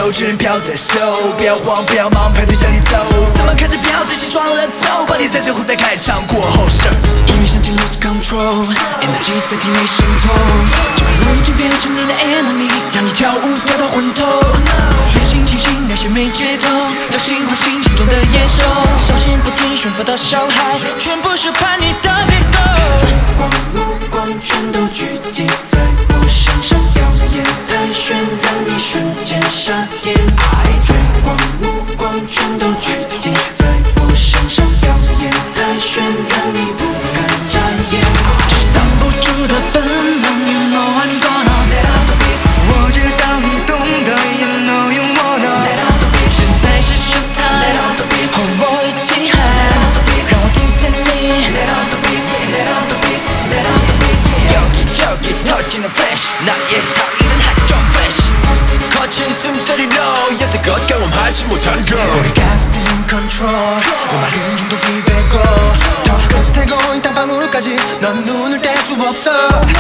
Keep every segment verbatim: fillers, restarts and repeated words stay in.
手，只能飘在手，不要慌，不要忙，排队向你走。怎么开始飘，谁先撞了头？把你在最后再开场过后胜。 音乐响起 lose control，energy 在体内渗透，就让已经变成你的 enemy， 让你跳舞跳到昏头。流行清醒，那些没节奏，叫醒唤醒心中的野兽。小心不听悬浮的小孩，全部是叛逆的结构。追光目光全都聚集在我身上，耀眼盘旋，让你瞬间傻眼。追光目光全都聚集在我身上，耀眼盘旋，让你不敢眨眼。这是挡不住的本能 ，You know I'm gonna let out the beast。 我知道你懂得 ，You know you wanna let out the beast。现在是 show time，let out the beast。和我一起喊，让我听见你 let out the beast，let out the beast，let out the beast。 여기저기 터지는 flash， 나의 스타일은 hot 좀 flash。거친 숨소리로 여태껏 경험하지 못한 girl。 우리 가스는 in control， 음악은 중독이 되고 더 끝에 고인 땀방울까지 넌 눈을 뗄 수 없어。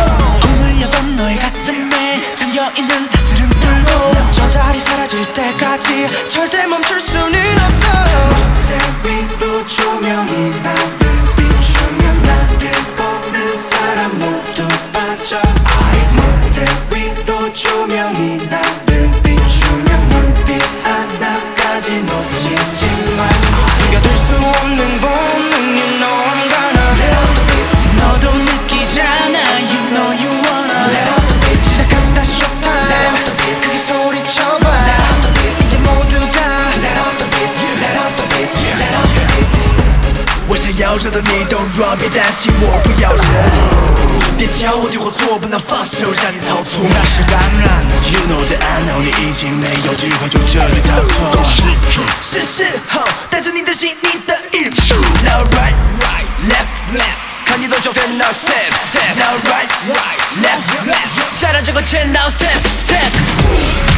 억눌렸던 너의 가슴에 잠겨있는 사슬은 뚫고 저 달이 사라질 때까지 절대 멈출 수는 없어. 무대 위로 조명이 나를 비추면 나를 보는 사람 모두 빠져. 무대 위로 조명이 나를 비추면 눈빛 하나까지 놓치지 마. 숨겨둘 수 없는 본능 You know I'm gonna let out the beast. 너도 느끼잖아 You know you wanna Let out the beast. 시작한다 showtime. Let out the beast. 크게 소리쳐봐. Let out the beast. 이제 모두가 Let out the beast. Let out the beast. Let out the beast. 我想要惹到你都软，别担心我不要忍。别叫我对或错，不能放手让你操纵。那是当然 You know that I know 你已经没有机会从这里逃脱。是时候带着你的心，你的意。Now right right left left， 看你多久变 Now step step。Now right right left left， 下让这个圈 Now step step。